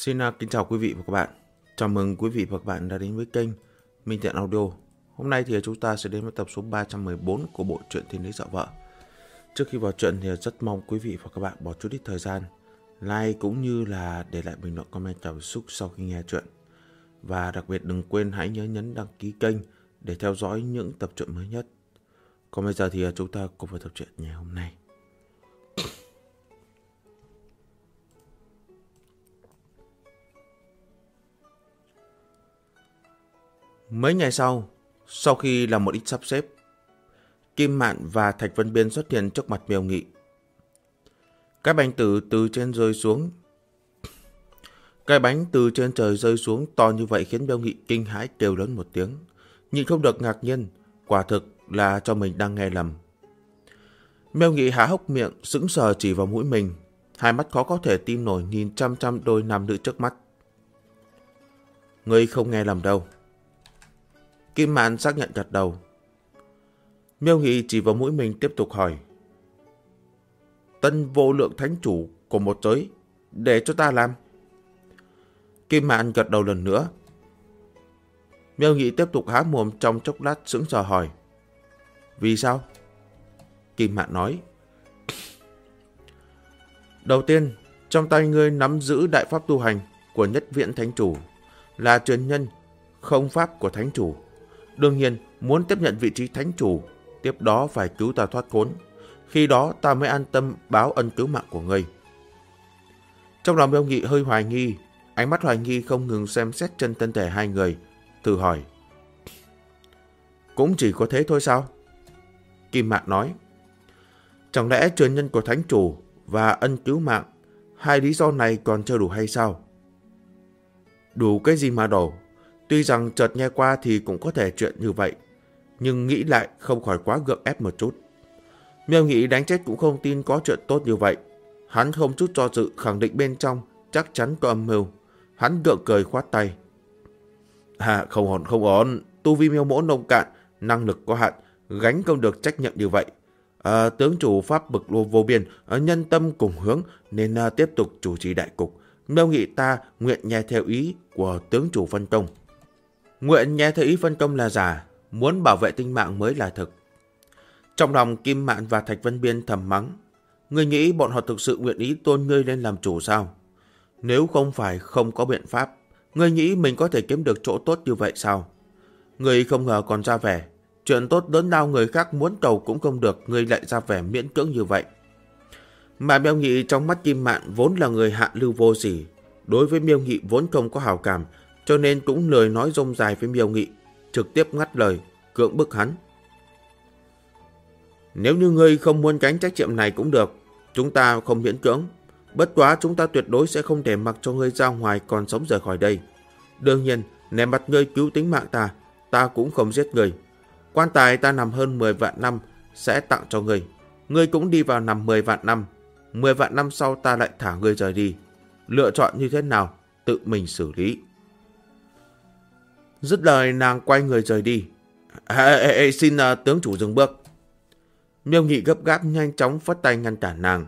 Xin kính chào quý vị và các bạn. Chào mừng quý vị và các bạn đã đến với kênh Minh Thiện Audio. Hôm nay thì chúng ta sẽ đến với tập số 314 của bộ truyện Thiên Lý Dạo Vợ. Trước khi vào truyện thì rất mong quý vị và các bạn bỏ chút ít thời gian like cũng như là để lại bình luận comment cảm xúc sau khi nghe truyện. Và đặc biệt đừng quên hãy nhớ nhấn đăng ký kênh để theo dõi những tập truyện mới nhất. Còn bây giờ thì chúng ta cùng vào tập truyện ngày hôm nay. Mấy ngày sau khi làm một ít sắp xếp, Kim Mạn và Thạch Vân Biên xuất hiện trước mặt Miêu Nghị. Cái bánh từ trên rơi xuống. Cái bánh từ trên trời rơi xuống to như vậy khiến Miêu Nghị kinh hãi kêu lớn một tiếng, nhịn không được ngạc nhiên, quả thực là cho mình đang nghe lầm. Miêu Nghị há hốc miệng, sững sờ chỉ vào mũi mình, hai mắt khó có thể tin nổi nhìn chăm chăm đôi nam nữ trước mắt. Ngươi không nghe lầm đâu. Kim Mạn xác nhận gật đầu. Miêu Nghị chỉ vào mũi mình tiếp tục hỏi. Tân vô lượng thánh chủ của một giới, để cho ta làm. Kim Mạn gật đầu lần nữa. Miêu Nghị tiếp tục há mồm trong chốc lát sững sờ hỏi. Vì sao? Kim Mạn nói. Đầu tiên, trong tay ngươi nắm giữ đại pháp tu hành của Nhất Viễn Thánh Chủ, là truyền nhân không pháp của Thánh Chủ. Đương nhiên, muốn tiếp nhận vị trí Thánh Chủ, tiếp đó phải cứu ta thoát khốn. Khi đó ta mới an tâm báo ân cứu mạng của ngươi. Trong lòng Miêu Nghị hơi hoài nghi, ánh mắt hoài nghi không ngừng xem xét chân thân thể hai người, thử hỏi. Cũng chỉ có thế thôi sao? Kim Mạn nói. Chẳng lẽ truyền nhân của Thánh Chủ và ân cứu mạng, hai lý do này còn chưa đủ hay sao? Đủ cái gì mà đủ? Tuy rằng chợt nghe qua thì cũng có thể chuyện như vậy, nhưng nghĩ lại không khỏi quá gượng ép một chút. Miêu Nghị đánh chết cũng không tin có chuyện tốt như vậy. Hắn không chút do dự khẳng định bên trong chắc chắn có âm mưu. Hắn gượng cười khoát tay. Không ổn. Tu vi Miêu mỗ nông cạn, năng lực có hạn, gánh không được trách nhiệm như vậy. Tướng chủ pháp bực vô biên, nhân tâm cùng hướng nên tiếp tục chủ trì đại cục. Miêu Nghị ta nguyện nghe theo ý của tướng chủ phân công. Nguyện nghe theo ý phân công là giả, muốn bảo vệ tính mạng mới là thực. Trong lòng Kim Mạn và Thạch Vân Biên thầm mắng. Ngươi nghĩ bọn họ thực sự nguyện ý tôn ngươi lên làm chủ sao? Nếu không phải không có biện pháp, ngươi nghĩ mình có thể kiếm được chỗ tốt như vậy sao? Ngươi không ngờ còn ra vẻ. Chuyện tốt lớn lao người khác muốn cầu cũng không được, ngươi lại ra vẻ miễn cưỡng như vậy. Mà Miêu Nghị trong mắt Kim Mạn vốn là người hạ lưu vô sỉ. Đối với Miêu Nghị vốn không có hảo cảm, cho nên cũng lười nói rông dài với Miêu Nghị, trực tiếp ngắt lời, cưỡng bức hắn. Nếu như ngươi không muốn gánh trách nhiệm này cũng được, chúng ta không miễn cưỡng. Bất quá chúng ta tuyệt đối sẽ không để mặc cho ngươi ra ngoài còn sống rời khỏi đây. Đương nhiên, nể mặt ngươi cứu tính mạng ta cũng không giết ngươi. Quan tài ta nằm hơn 10 vạn năm sẽ tặng cho ngươi. Ngươi cũng đi vào nằm 10 vạn năm. 10 vạn năm sau ta lại thả ngươi rời đi. Lựa chọn như thế nào, tự mình xử lý. Dứt lời nàng quay người rời đi. Xin tướng chủ dừng bước. Miêu Nghị gấp gáp nhanh chóng phất tay ngăn cản nàng.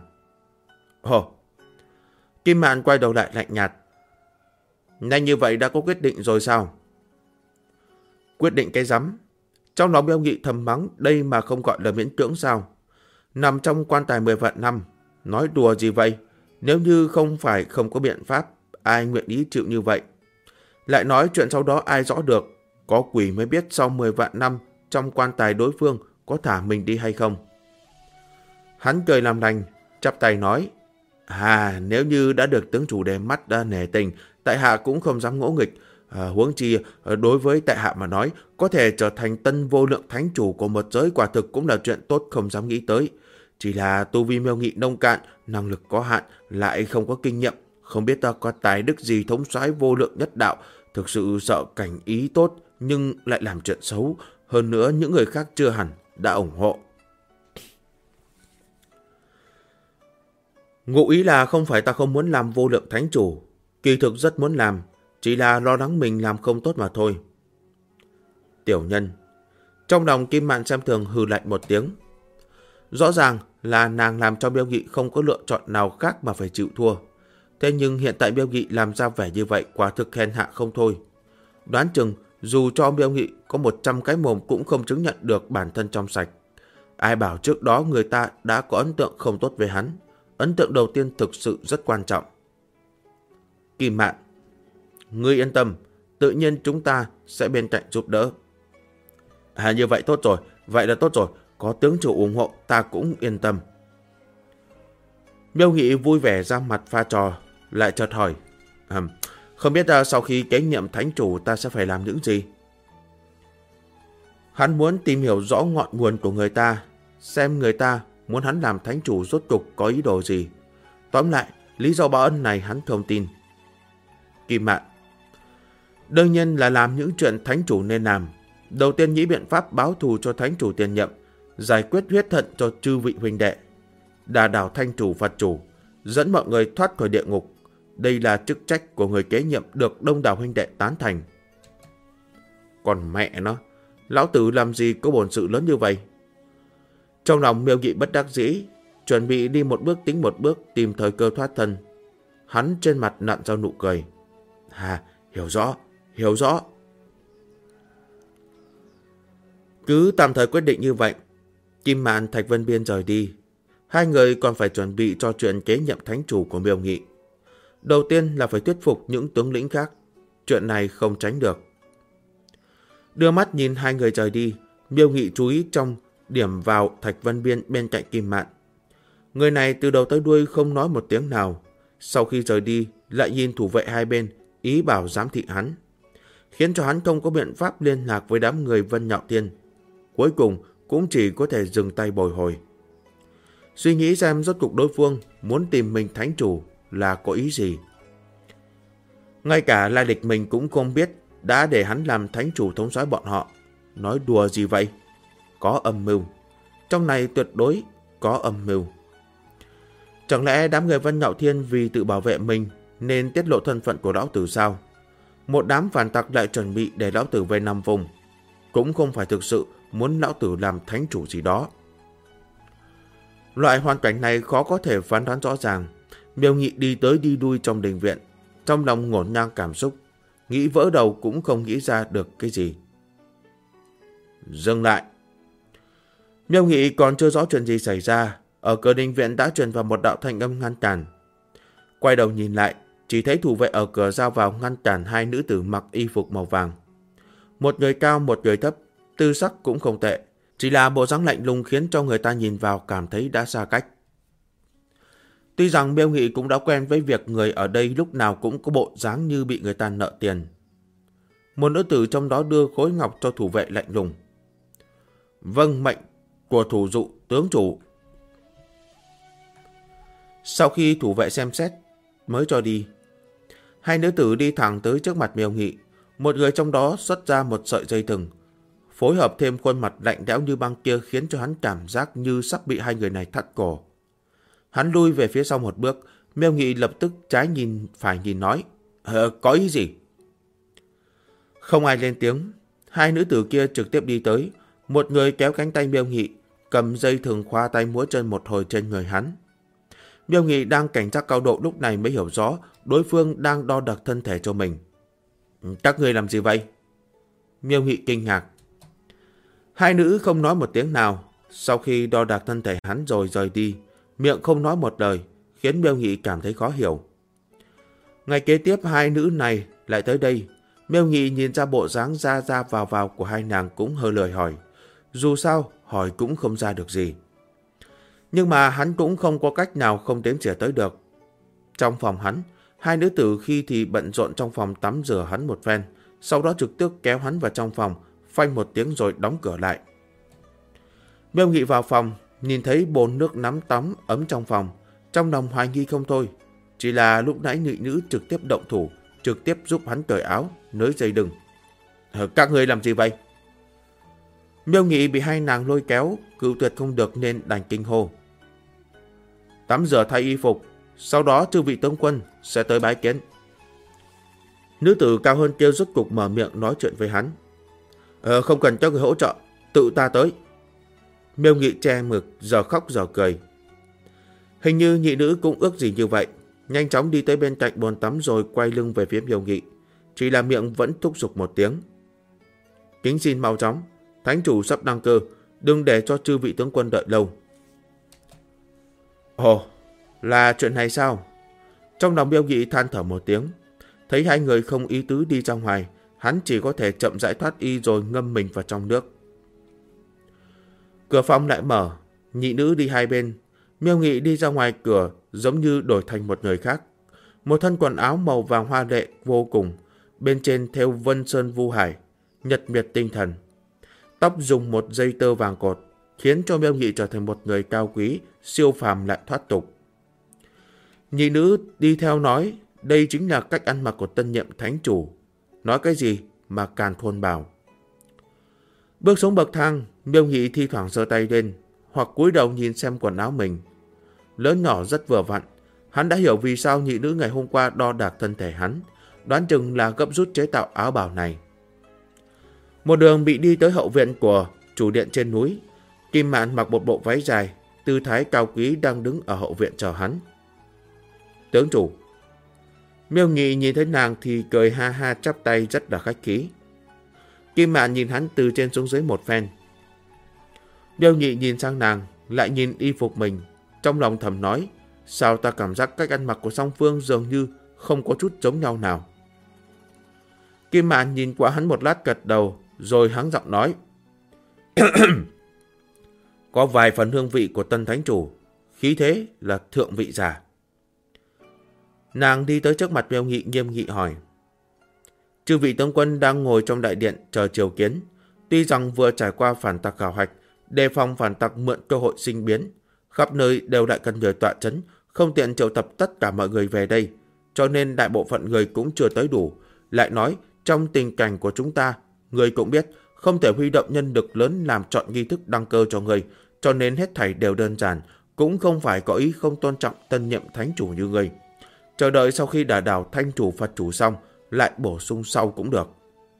Kim Mạn quay đầu lại lạnh nhạt. Nhanh như vậy đã có quyết định rồi sao? Quyết định cái rắm. Trong lòng Miêu Nghị thầm mắng, đây mà không gọi là miễn cưỡng sao? Nằm trong quan tài 10 vạn năm, nói đùa gì vậy? Nếu như không phải không có biện pháp, ai nguyện ý chịu như vậy? Lại nói chuyện sau đó ai rõ được, có quỷ mới biết sau 10 vạn năm trong quan tài đối phương có thả mình đi hay không. Hắn cười làm lành, chắp tay nói. Nếu như đã được tướng chủ để mắt đã nể tình, tại hạ cũng không dám ngỗ nghịch. Huống chi đối với tại hạ mà nói, có thể trở thành tân vô lượng thánh chủ của một giới quả thực cũng là chuyện tốt không dám nghĩ tới. Chỉ là tu vi Miêu Nghị nông cạn, năng lực có hạn, lại không có kinh nghiệm, không biết ta có tài đức gì thống soái vô lượng nhất đạo. Thực sự sợ cảnh ý tốt nhưng lại làm chuyện xấu. Hơn nữa những người khác chưa hẳn đã ủng hộ. Ngụ ý là không phải ta không muốn làm vô lượng thánh chủ, kỳ thực rất muốn làm, chỉ là lo lắng mình làm không tốt mà thôi. Tiểu nhân. Trong lòng Kim Mạn xem thường hừ lạnh một tiếng. Rõ ràng là nàng làm cho Miêu Nghị không có lựa chọn nào khác mà phải chịu thua. Thế nhưng hiện tại Miêu Nghị làm ra vẻ như vậy quả thực hèn hạ không thôi. Đoán chừng dù cho Miêu Nghị có 100 cái mồm cũng không chứng nhận được bản thân trong sạch. Ai bảo trước đó người ta đã có ấn tượng không tốt về hắn. Ấn tượng đầu tiên thực sự rất quan trọng. Kim Mạn, ngươi yên tâm, tự nhiên chúng ta sẽ bên cạnh giúp đỡ. Như vậy tốt rồi, vậy là tốt rồi, có tướng chủ ủng hộ ta cũng yên tâm. Miêu Nghị vui vẻ ra mặt pha trò, lại chợt hỏi, không biết sau khi kế nhiệm thánh chủ ta sẽ phải làm những gì? Hắn muốn tìm hiểu rõ ngọn nguồn của người ta, xem người ta muốn hắn làm thánh chủ rốt cục có ý đồ gì. Tóm lại, lý do báo ân này hắn không tin. Kim Mạn, đương nhiên là làm những chuyện thánh chủ nên làm. Đầu tiên nghĩ biện pháp báo thù cho thánh chủ tiền nhiệm, giải quyết huyết thận cho chư vị huynh đệ, đả đảo thanh chủ Phật chủ, dẫn mọi người thoát khỏi địa ngục. Đây là chức trách của người kế nhiệm được đông đảo huynh đệ tán thành. Còn mẹ nó, lão tử làm gì có bổn sự lớn như vậy? Trong lòng Miêu Nghị bất đắc dĩ, chuẩn bị đi một bước tính một bước tìm thời cơ thoát thân. Hắn trên mặt nặn ra nụ cười. Hiểu rõ, hiểu rõ. Cứ tạm thời quyết định như vậy, Kim Mạn, Thạch Vân Biên rời đi. Hai người còn phải chuẩn bị cho chuyện kế nhiệm thánh chủ của Miêu Nghị. Đầu tiên là phải thuyết phục những tướng lĩnh khác. Chuyện này không tránh được. Đưa mắt nhìn hai người rời đi, Miêu Nghị chú ý trong điểm vào Thạch Vân Biên bên cạnh Kim Mạn. Người này từ đầu tới đuôi không nói một tiếng nào. Sau khi rời đi, lại nhìn thủ vệ hai bên, ý bảo giám thị hắn, khiến cho hắn không có biện pháp liên lạc với đám người Vân Nhạo Thiên. Cuối cùng cũng chỉ có thể dừng tay bồi hồi. Suy nghĩ xem rốt cục đối phương muốn tìm mình thánh chủ là có ý gì. Ngay cả lai lịch mình cũng không biết, đã để hắn làm thánh chủ thống soái bọn họ. Nói đùa gì vậy? Có âm mưu. Trong này tuyệt đối có âm mưu. Chẳng lẽ đám người Vân Nhạo Thiên vì tự bảo vệ mình nên tiết lộ thân phận của lão tử sao? Một đám phản tặc lại chuẩn bị để lão tử về nằm vùng. Cũng không phải thực sự muốn lão tử làm thánh chủ gì đó. Loại hoàn cảnh này khó có thể phán đoán rõ ràng. Miêu Nghị đi tới đi lui trong đình viện, trong lòng ngổn ngang cảm xúc, nghĩ vỡ đầu cũng không nghĩ ra được cái gì. Dừng lại. Miêu Nghị còn chưa rõ chuyện gì xảy ra, ở cửa đình viện đã truyền vào một đạo thanh âm ngăn cản. Quay đầu nhìn lại, chỉ thấy thủ vệ ở cửa ra vào ngăn cản hai nữ tử mặc y phục màu vàng. Một người cao, một người thấp, tư sắc cũng không tệ, chỉ là bộ dáng lạnh lùng khiến cho người ta nhìn vào cảm thấy đã xa cách. Tuy rằng Miêu Nghị cũng đã quen với việc người ở đây lúc nào cũng có bộ dáng như bị người ta nợ tiền. Một nữ tử trong đó đưa khối ngọc cho thủ vệ lạnh lùng. Vâng mệnh của thủ dụ tướng chủ. Sau khi thủ vệ xem xét mới cho đi. Hai nữ tử đi thẳng tới trước mặt Miêu Nghị. Một người trong đó xuất ra một sợi dây thừng, phối hợp thêm khuôn mặt lạnh lẽo như băng kia khiến cho hắn cảm giác như sắp bị hai người này thắt cổ. Hắn lui về phía sau một bước. Miêu Nghị lập tức trái nhìn phải nhìn nói, có ý gì? Không ai lên tiếng. Hai nữ tử kia trực tiếp đi tới. Một người kéo cánh tay Miêu Nghị, cầm dây thừng khoa tay múa chân một hồi trên người hắn. Miêu Nghị đang cảnh giác cao độ lúc này mới hiểu rõ đối phương đang đo đạc thân thể cho mình. Các người làm gì vậy? Miêu Nghị kinh ngạc. Hai nữ không nói một tiếng nào. Sau khi đo đạc thân thể hắn rồi rời đi, miệng không nói một lời, khiến Miêu Nghị cảm thấy khó hiểu. Ngày kế tiếp hai nữ này lại tới đây. Miêu Nghị nhìn ra bộ dáng ra ra vào của hai nàng cũng hơi lười hỏi. Dù sao hỏi cũng không ra được gì. Nhưng mà hắn cũng không có cách nào không đếm xỉa tới được. Trong phòng hắn, hai nữ tử khi thì bận rộn trong phòng tắm rửa hắn một phen, sau đó trực tiếp kéo hắn vào trong phòng, phanh một tiếng rồi đóng cửa lại. Miêu Nghị vào phòng, nhìn thấy bồn nước nắm tắm ấm trong phòng, trong lòng hoài nghi không thôi. Chỉ là lúc nãy nhị nữ trực tiếp động thủ, trực tiếp giúp hắn cởi áo, nới dây đừng. Các người làm gì vậy? Miêu Nghị bị hai nàng lôi kéo, cự tuyệt không được nên đành kinh hô. Tắm rửa thay y phục, sau đó chư vị tướng quân sẽ tới bái kiến. Nữ tử cao hơn kêu rốt cục mở miệng nói chuyện với hắn. Không cần cho người hỗ trợ, tự ta tới. Miêu Nghị che mực, giờ khóc giờ cười. Hình như nhị nữ cũng ước gì như vậy. nhanh chóng đi tới bên cạnh bồn tắm rồi quay lưng về phía Miêu Nghị. Chỉ là miệng vẫn thúc giục một tiếng. Kính xin mau chóng, thánh chủ sắp đăng cơ, đừng để cho chư vị tướng quân đợi lâu. Ồ, là chuyện này sao? Trong lòng Miêu Nghị than thở một tiếng. Thấy hai người không ý tứ đi ra ngoài, hắn chỉ có thể chậm rãi thoát y rồi ngâm mình vào trong nước. Cửa phòng lại mở, nhị nữ đi hai bên. Miêu Nghị đi ra ngoài cửa giống như đổi thành một người khác. Một thân quần áo màu vàng hoa lệ vô cùng, bên trên thêu vân sơn vu hải, nhật miệt tinh thần. Tóc dùng một dây tơ vàng cột, khiến cho Miêu Nghị trở thành một người cao quý, siêu phàm lại thoát tục. Nhị nữ đi theo nói, đây chính là cách ăn mặc của tân nhiệm thánh chủ. Nói cái gì mà càn khôn bảo. Bước xuống bậc thang, Miêu Nghị thi thoảng giơ tay lên, hoặc cúi đầu nhìn xem quần áo mình. Lớn nhỏ rất vừa vặn, hắn đã hiểu vì sao nhị nữ ngày hôm qua đo đạc thân thể hắn, đoán chừng là gấp rút chế tạo áo bào này. Một đường bị đi tới hậu viện của chủ điện trên núi. Kim Mạn mặc một bộ váy dài, tư thái cao quý đang đứng ở hậu viện chờ hắn. Tướng chủ. Miêu Nghị nhìn thấy nàng thì cười ha ha chắp tay rất là khách khí. Kim Mạn nhìn hắn từ trên xuống dưới một phen. Miêu Nghị nhìn sang nàng, lại nhìn y phục mình, trong lòng thầm nói, sao ta cảm giác cách ăn mặc của song phương dường như không có chút giống nhau nào. Kim Mạn nhìn qua hắn một lát gật đầu, rồi hắng giọng nói. Có vài phần hương vị của tân thánh chủ, khí thế là thượng vị giả. Nàng đi tới trước mặt Miêu Nghị nghiêm nghị hỏi. Chư vị tướng quân đang ngồi trong đại điện chờ triều kiến, tuy rằng vừa trải qua phản tặc khảo hạch, đề phòng phản tặc mượn cơ hội sinh biến, khắp nơi đều lại cần người tọa chấn, không tiện triệu tập tất cả mọi người về đây, cho nên đại bộ phận người cũng chưa tới đủ. Lại nói, trong tình cảnh của chúng ta, người cũng biết, không thể huy động nhân lực lớn làm chọn nghi thức đăng cơ cho người, cho nên hết thảy đều đơn giản, cũng không phải có ý không tôn trọng tân nhiệm thánh chủ như người. Chờ đợi sau khi đả đảo thanh chủ Phật chủ xong, lại bổ sung sau cũng được.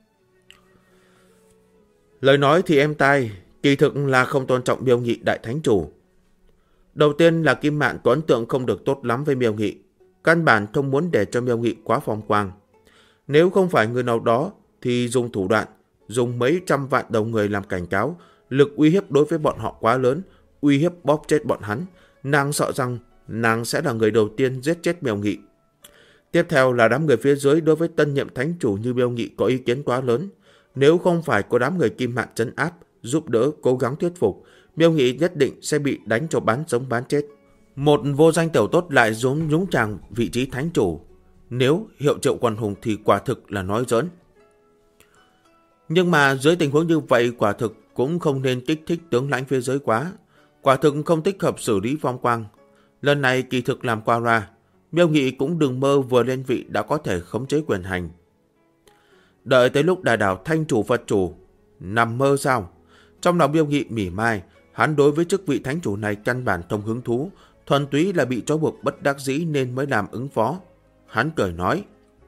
Lời nói thì êm tai, kỳ thực là không tôn trọng Miêu Nghị đại thánh chủ. Đầu tiên là Kim Mạn có ấn tượng không được tốt lắm với Miêu Nghị, căn bản không muốn để cho Miêu Nghị quá phong quang. Nếu không phải người nào đó thì dùng thủ đoạn, dùng mấy trăm vạn đầu người làm cảnh cáo, lực uy hiếp đối với bọn họ quá lớn, uy hiếp bóp chết bọn hắn. Nàng sợ rằng nàng sẽ là người đầu tiên giết chết Miêu Nghị. Tiếp theo là đám người phía dưới đối với tân nhiệm thánh chủ như Miêu Nghị có ý kiến quá lớn. Nếu không phải có đám người Kim Mạn trấn áp, giúp đỡ, cố gắng thuyết phục, Miêu Nghị nhất định sẽ bị đánh cho bán sống bán chết. Một vô danh tiểu tốt lại nhúng chàng vị trí thánh chủ. Nếu hiệu triệu quần hùng thì quả thực là nói giỡn. Nhưng mà dưới tình huống như vậy quả thực cũng không nên kích thích tướng lãnh phía dưới quá. Quả thực không thích hợp xử lý phong quang. Lần này kỳ thực làm qua loa. Miêu Nghị cũng đừng mơ vừa lên vị đã có thể khống chế quyền hành. Đợi tới lúc đả đảo thanh chủ Phật chủ, nằm mơ sao? Trong lòng Miêu Nghị mỉa mai, hắn đối với chức vị thánh chủ này căn bản không hứng thú, thuần túy là bị trói buộc bất đắc dĩ nên mới làm ứng phó. Hắn cười nói,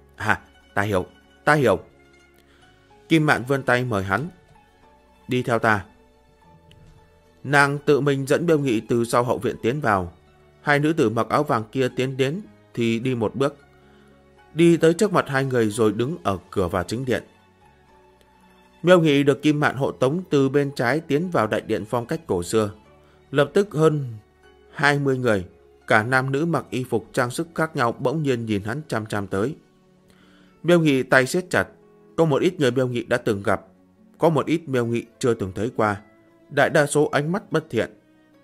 ta hiểu. Kim Mạn vươn tay mời hắn, đi theo ta. Nàng tự mình dẫn Miêu Nghị từ sau hậu viện tiến vào. Hai nữ tử mặc áo vàng kia tiến đến thì đi một bước, đi tới trước mặt hai người rồi đứng ở cửa vào chính điện. Miêu Nghị được Kim Mạn hộ tống từ bên trái tiến vào đại điện phong cách cổ xưa. Lập tức hơn 20 người, cả nam nữ mặc y phục trang sức khác nhau bỗng nhiên nhìn hắn chăm chăm tới. Miêu Nghị tay siết chặt, có một ít người Miêu Nghị đã từng gặp, có một ít Miêu Nghị chưa từng thấy qua, đại đa số ánh mắt bất thiện.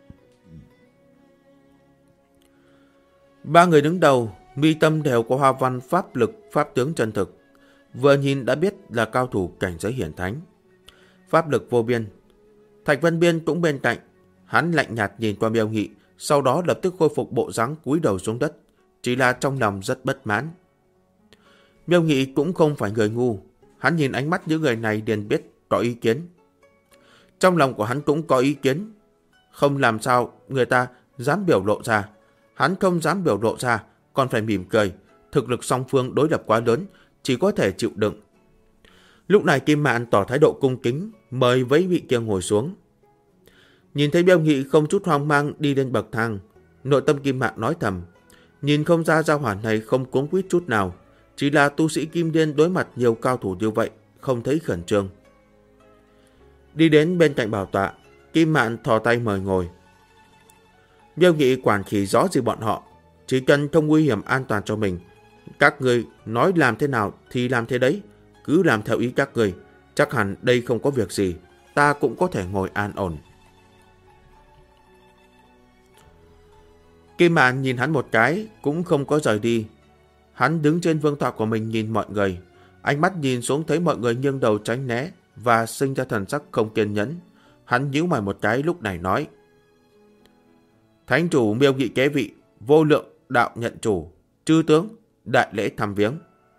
Ba người đứng đầu, mi tâm đều có hoa văn pháp lực, pháp tướng chân thực. Vừa nhìn đã biết là cao thủ cảnh giới hiển thánh. Pháp lực vô biên. Thạch Vân Biên cũng bên cạnh. Hắn lạnh nhạt nhìn qua Miêu Nghị, sau đó lập tức khôi phục bộ dáng cúi đầu xuống đất. Chỉ là trong lòng rất bất mãn. Miêu Nghị cũng không phải người ngu. Hắn nhìn ánh mắt những người này liền biết có ý kiến. Trong lòng của hắn cũng có ý kiến. Không làm sao người ta dám biểu lộ ra. Hắn không dám biểu lộ ra, còn phải mỉm cười. Thực lực song phương đối lập quá lớn, chỉ có thể chịu đựng. Lúc này Kim Mạn tỏ thái độ cung kính, mời với vị kia ngồi xuống. Nhìn thấy Miêu Nghị không chút hoang mang đi lên bậc thang, nội tâm Kim Mạn nói thầm, Nhìn không ra gia hỏa này không cuống quýt chút nào, chỉ là tu sĩ kim đan đối mặt nhiều cao thủ như vậy, không thấy khẩn trương. Đi đến bên cạnh bảo tọa, Kim Mạn thò tay mời ngồi. Miêu Nghị quản khỉ rõ gì bọn họ, chỉ cần không nguy hiểm an toàn cho mình. Các người nói làm thế nào thì làm thế đấy, cứ làm theo ý các người, chắc hẳn đây không có việc gì, ta cũng có thể ngồi an ổn. Kim Mạn nhìn hắn một cái, cũng không có rời đi. Hắn đứng trên vương tọa của mình nhìn mọi người, ánh mắt nhìn xuống thấy mọi người nghiêng đầu tránh né và sinh ra thần sắc không kiên nhẫn. Hắn nhíu mày một cái lúc này nói: Thánh chủ Miêu Nghị kế vị, vô lượng đạo nhận chủ, chư tướng, đại lễ thăm viếng.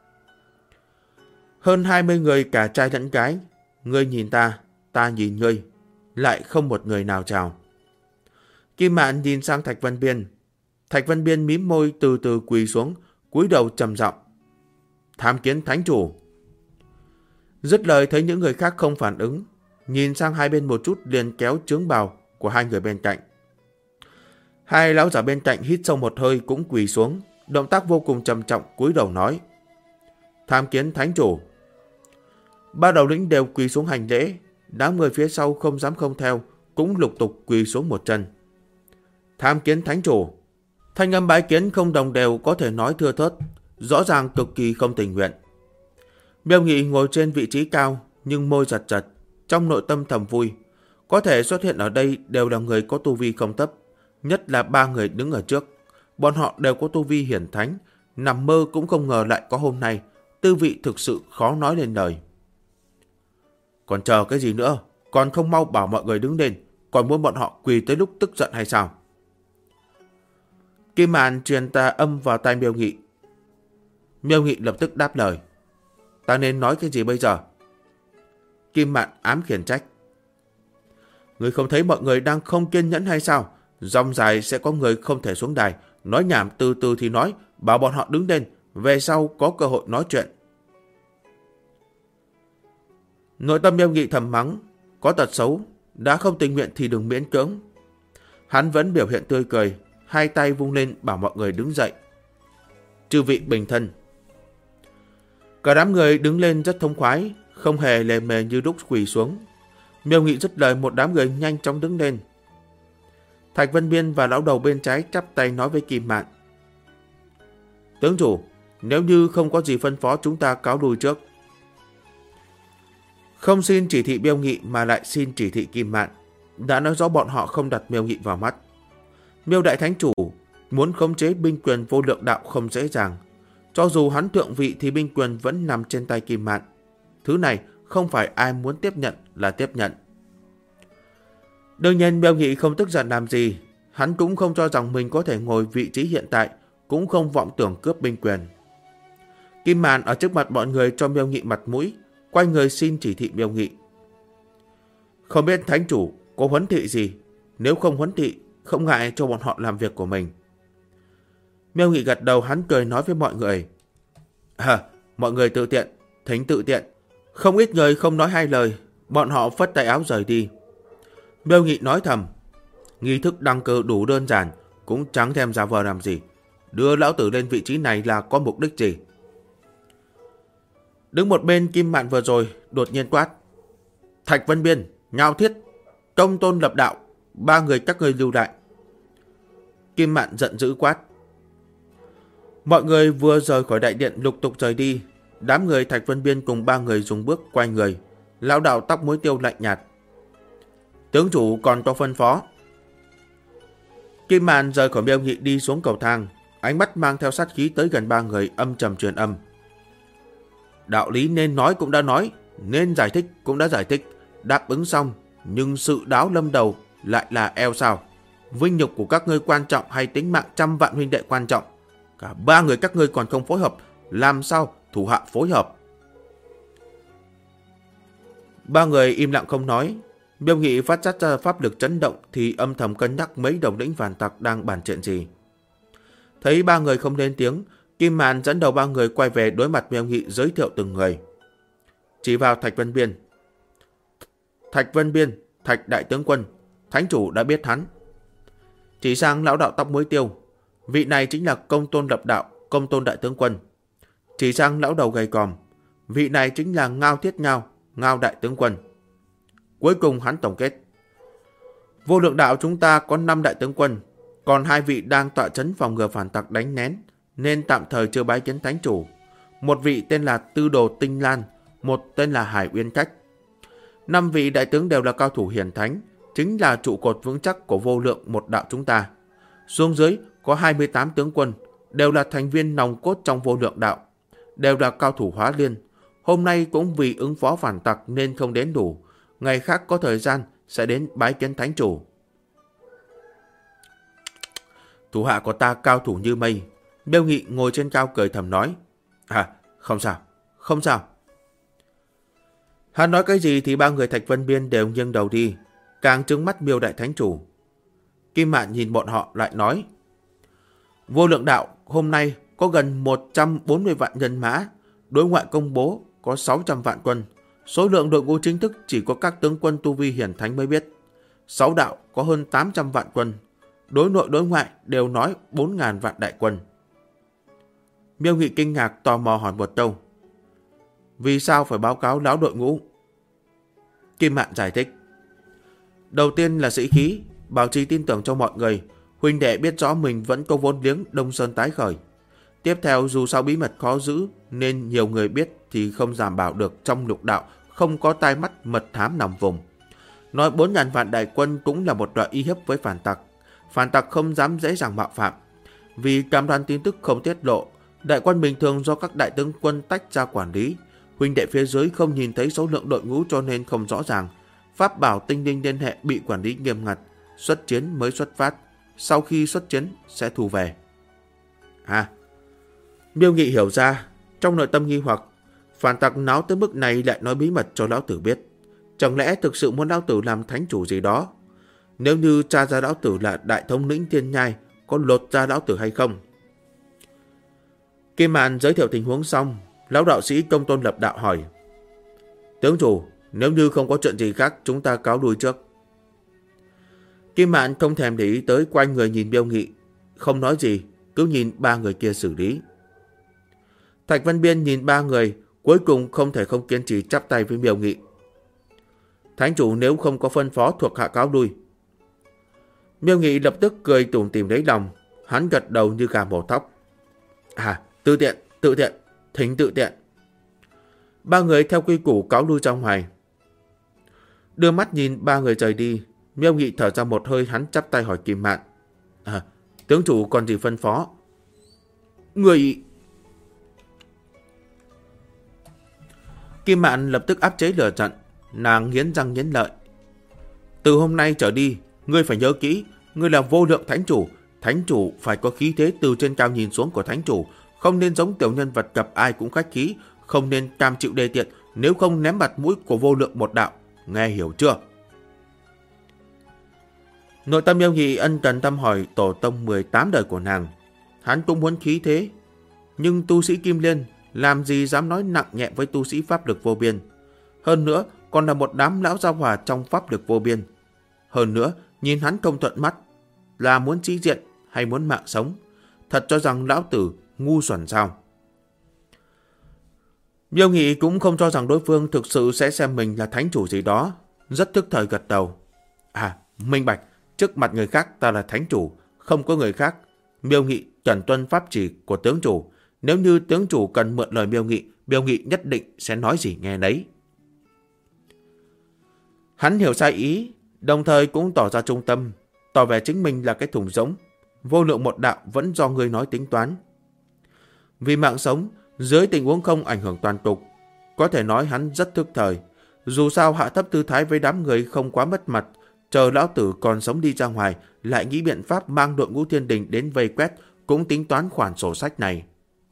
Hơn 20 người cả trai lẫn gái, ngươi nhìn ta nhìn ngươi, lại không một người nào chào. Kim Mạn nhìn sang Thạch Vân Biên. Thạch Vân Biên mím môi từ từ quỳ xuống, cúi đầu trầm giọng: Tham kiến thánh chủ. Dứt lời thấy những người khác không phản ứng, nhìn sang hai bên một chút liền kéo chướng bào của hai người bên cạnh. Hai lão giả bên cạnh hít sâu một hơi cũng quỳ xuống, động tác vô cùng trầm trọng cúi đầu nói: Tham kiến thánh chủ. Ba đầu lĩnh đều quỳ xuống hành lễ, đám người phía sau không dám không theo, cũng lục tục quỳ xuống một chân. Tham kiến thánh chủ. Thanh âm bái kiến không đồng đều, có thể nói thưa thớt, rõ ràng cực kỳ không tình nguyện. Miêu Nghị ngồi trên vị trí cao, nhưng môi giật giật, trong nội tâm thầm vui. Có thể xuất hiện ở đây đều là người có tu vi không thấp, nhất là ba người đứng ở trước. Bọn họ đều có tu vi hiển thánh, nằm mơ cũng không ngờ lại có hôm nay, tư vị thực sự khó nói lên lời. Còn chờ cái gì nữa, còn không mau bảo mọi người đứng lên, còn muốn bọn họ quỳ tới lúc tức giận hay sao? Kim Mạn truyền tà âm vào tai Miêu Nghị. Miêu Nghị lập tức đáp lời: Ta nên nói cái gì bây giờ? Kim Mạn ám khiển trách: Ngươi không thấy mọi người đang không kiên nhẫn hay sao? Dòng dài sẽ có người không thể xuống đài, nói nhảm từ từ thì nói, bảo bọn họ đứng lên, về sau có cơ hội nói chuyện. Nội tâm Miêu Nghị thầm mắng, có tật xấu, đã không tình nguyện thì đừng miễn cưỡng. Hắn vẫn biểu hiện tươi cười, hai tay vung lên bảo mọi người đứng dậy. Chư vị bình thân. Cả đám người đứng lên rất thông khoái, không hề lề mề như lúc quỳ xuống. Miêu Nghị dứt lời, một đám người nhanh chóng đứng lên. Thạch Vân Biên và lão đầu bên trái chắp tay nói với Kim Mạn: Tướng chủ, nếu như không có gì phân phó chúng ta cáo lui trước. Không xin chỉ thị Miêu Nghị mà lại xin chỉ thị Kim Mạn, đã nói rõ bọn họ không đặt Miêu Nghị vào mắt. Miêu đại thánh chủ muốn khống chế binh quyền vô lượng đạo không dễ dàng. Cho dù hắn thượng vị thì binh quyền vẫn nằm trên tay Kim Mạn. Thứ này không phải ai muốn tiếp nhận là tiếp nhận. Đương nhiên Miêu Nghị không tức giận làm gì. Hắn cũng không cho rằng mình có thể ngồi vị trí hiện tại, cũng không vọng tưởng cướp binh quyền. Kim Mạn ở trước mặt mọi người cho Miêu Nghị mặt mũi, quay người xin chỉ thị Miêu Nghị. Không biết thánh chủ có huấn thị gì, nếu không huấn thị, không ngại cho bọn họ làm việc của mình. Miêu Nghị gật đầu, hắn cười nói với mọi người: Mọi người tự tiện, thính tự tiện. Không ít người không nói hai lời, bọn họ phất tay áo rời đi. Miêu Nghị nói thầm: Nghi thức đăng cơ đủ đơn giản, cũng chẳng thèm giả vờ làm gì. Đưa lão tử lên vị trí này là có mục đích gì? Đứng một bên Kim Mạn vừa rồi đột nhiên quát: Thạch Vân Biên, Nhao Thiết, Công Tôn lập đạo, ba người các ngươi lưu lại. Kim Mạn giận dữ quát. Mọi người vừa rời khỏi đại điện lục tục rời đi. Đám người Thạch Vân Biên cùng ba người dùng bước quay người. Lão đạo tóc muối tiêu lạnh nhạt: Tướng chủ còn có phân phó. Kim Mạn rời khỏi Miêu Nghị đi xuống cầu thang, ánh mắt mang theo sát khí tới gần ba người, âm trầm truyền âm: Đạo lý nên nói cũng đã nói, nên giải thích cũng đã giải thích, đáp ứng xong, nhưng sự đáo lâm đầu lại là eo sao? Vinh nhục của các ngươi quan trọng hay tính mạng trăm vạn huynh đệ quan trọng? Cả ba người các ngươi còn không phối hợp, làm sao thủ hạ phối hợp? Ba người im lặng không nói. Miêu Nghị phát giác ra pháp lực chấn động thì âm thầm cân nhắc mấy đồng lĩnh phản tặc đang bàn chuyện gì. Thấy ba người không lên tiếng, Kim Mạn dẫn đầu ba người quay về đối mặt Miêu Nghị, giới thiệu từng người. Chỉ vào Thạch Vân Biên: Thạch Vân Biên, Thạch đại tướng quân, thánh chủ đã biết hắn. Chỉ sang lão đạo tóc muối tiêu: Vị này chính là Công Tôn Lập Đạo, Công Tôn Đại Tướng Quân. Chỉ sang lão đầu gầy còm. Vị này chính là Ngao Thiết Ngao, Ngao Đại Tướng Quân. Cuối cùng hắn tổng kết. Vô Lượng Đạo chúng ta có 5 đại tướng quân, còn 2 vị đang tọa trấn phòng ngừa phản tặc đánh nén, nên tạm thời chưa bái kiến thánh chủ. Một vị tên là Tư Đồ Tinh Lan, một tên là Hải Uyên Cách. 5 vị đại tướng đều là cao thủ hiển thánh, chính là trụ cột vững chắc của Vô Lượng một đạo chúng ta. Xuống dưới có 28 tướng quân, đều là thành viên nòng cốt trong Vô Lượng Đạo, đều là cao thủ hóa liên. Hôm nay cũng vì ứng phó phản tặc nên không đến đủ, ngày khác có thời gian sẽ đến bái kiến thánh chủ. Thủ hạ của ta cao thủ như mây. Miêu Nghị ngồi trên cao cười thầm nói. Không sao, không sao. Hắn nói cái gì thì 3 người Thạch Vân Biên đều nghiêng đầu đi, càng trừng mắt Miêu Đại Thánh Chủ. Kim Mạn nhìn bọn họ lại nói. Vô Lượng Đạo hôm nay có gần 140 vạn nhân mã, đối ngoại công bố có 600 vạn quân. Số lượng đội ngũ chính thức chỉ có các tướng quân tu vi hiển thánh mới biết. 6 đạo có hơn 800 vạn quân, đối nội đối ngoại đều nói 4.000 vạn đại quân. Miêu Nghị kinh ngạc tò mò hỏi một câu. Vì sao phải báo cáo lão đội ngũ? Kim Mạn giải thích. Đầu tiên là sĩ khí, bảo trì tin tưởng cho mọi người. Huynh đệ biết rõ mình vẫn có vốn liếng Đông Sơn tái khởi. Tiếp theo dù sao bí mật khó giữ nên nhiều người biết thì không đảm bảo được trong lục đạo không có tai mắt mật thám nằm vùng. Nói 4.000 vạn đại quân cũng là một loại uy hiếp với phản tặc. Phản tặc không dám dễ dàng mạo phạm. Vì cam đoan tin tức không tiết lộ, đại quân bình thường do các đại tướng quân tách ra quản lý. Huynh đệ phía dưới không nhìn thấy số lượng đội ngũ cho nên không rõ ràng. Pháp bảo tinh linh liên hệ bị quản lý nghiêm ngặt. Xuất chiến mới xuất phát. Sau khi xuất chiến sẽ thu về. Miêu Nghị hiểu ra. Trong nội tâm nghi hoặc, phản tặc náo tới mức này lại nói bí mật cho lão tử biết. Chẳng lẽ thực sự muốn lão tử làm thánh chủ gì đó? Nếu như tra ra lão tử là đại thống lĩnh Thiên Nhai, có lột ra lão tử hay không? Kim Mạn giới thiệu tình huống xong, lão đạo sĩ Công Tôn Lập Đạo hỏi. Tướng chủ, nếu như không có chuyện gì khác, chúng ta cáo lui trước. Kim Mạn không thèm để ý tới, quay người nhìn Miêu Nghị, không nói gì, cứ nhìn 3 người kia xử lý. Thạch Văn Biên nhìn 3 người, cuối cùng không thể không kiên trì chắp tay với Miêu Nghị. Thánh chủ nếu không có phân phó thuộc hạ cáo lui. Miêu Nghị lập tức cười tủm tỉm lấy lòng, hắn gật đầu như gà mổ thóc. Tự tiện, thỉnh tự tiện. 3 người theo quy củ cáo lui ra ngoài. Đưa mắt nhìn 3 người rời đi, Miêu Nghị thở ra một hơi, hắn chắp tay hỏi Kim Mạn. Tướng chủ còn gì phân phó? Người... Kim Mạn lập tức áp chế lửa giận, nàng nghiến răng nghiến lợi. Từ hôm nay trở đi, ngươi phải nhớ kỹ, ngươi là Vô Lượng Thánh Chủ. Thánh chủ phải có khí thế từ trên cao nhìn xuống của thánh chủ, không nên giống tiểu nhân vật gặp ai cũng khách khí, không nên cam chịu đê tiện, nếu không ném mặt mũi của Vô Lượng một đạo, nghe hiểu chưa? Nội tâm Miêu Nghị ân cần thăm hỏi tổ tông 18 đời của nàng. Hắn cũng muốn khí thế, nhưng tu sĩ Kim Liên làm gì dám nói nặng nhẹ với tu sĩ pháp lực vô biên. Hơn nữa còn là một đám lão gia hòa trong pháp lực vô biên. Hơn nữa nhìn hắn không thuận mắt, là muốn sĩ diện hay muốn mạng sống? Thật cho rằng lão tử ngu xuẩn sao? Miêu Nghị cũng không cho rằng đối phương thực sự sẽ xem mình là thánh chủ gì đó, rất thức thời gật đầu. Minh bạch, trước mặt người khác ta là thánh chủ, không có người khác. Miêu Nghị cần tuân pháp chỉ của tướng chủ. Nếu như tướng chủ cần mượn lời Miêu Nghị nhất định sẽ nói gì nghe nấy. Hắn hiểu sai ý, đồng thời cũng tỏ ra trung tâm, tỏ vẻ chính mình là cái thùng rỗng. Vô Lượng một đạo vẫn do người nói tính toán. Vì mạng sống, dưới tình huống không ảnh hưởng toàn cục, có thể nói hắn rất thức thời. Dù sao hạ thấp tư thái với đám người không quá mất mặt, chờ lão tử còn sống đi ra ngoài, lại nghĩ biện pháp mang đội ngũ thiên đình đến vây quét, cũng tính toán khoản sổ sách này.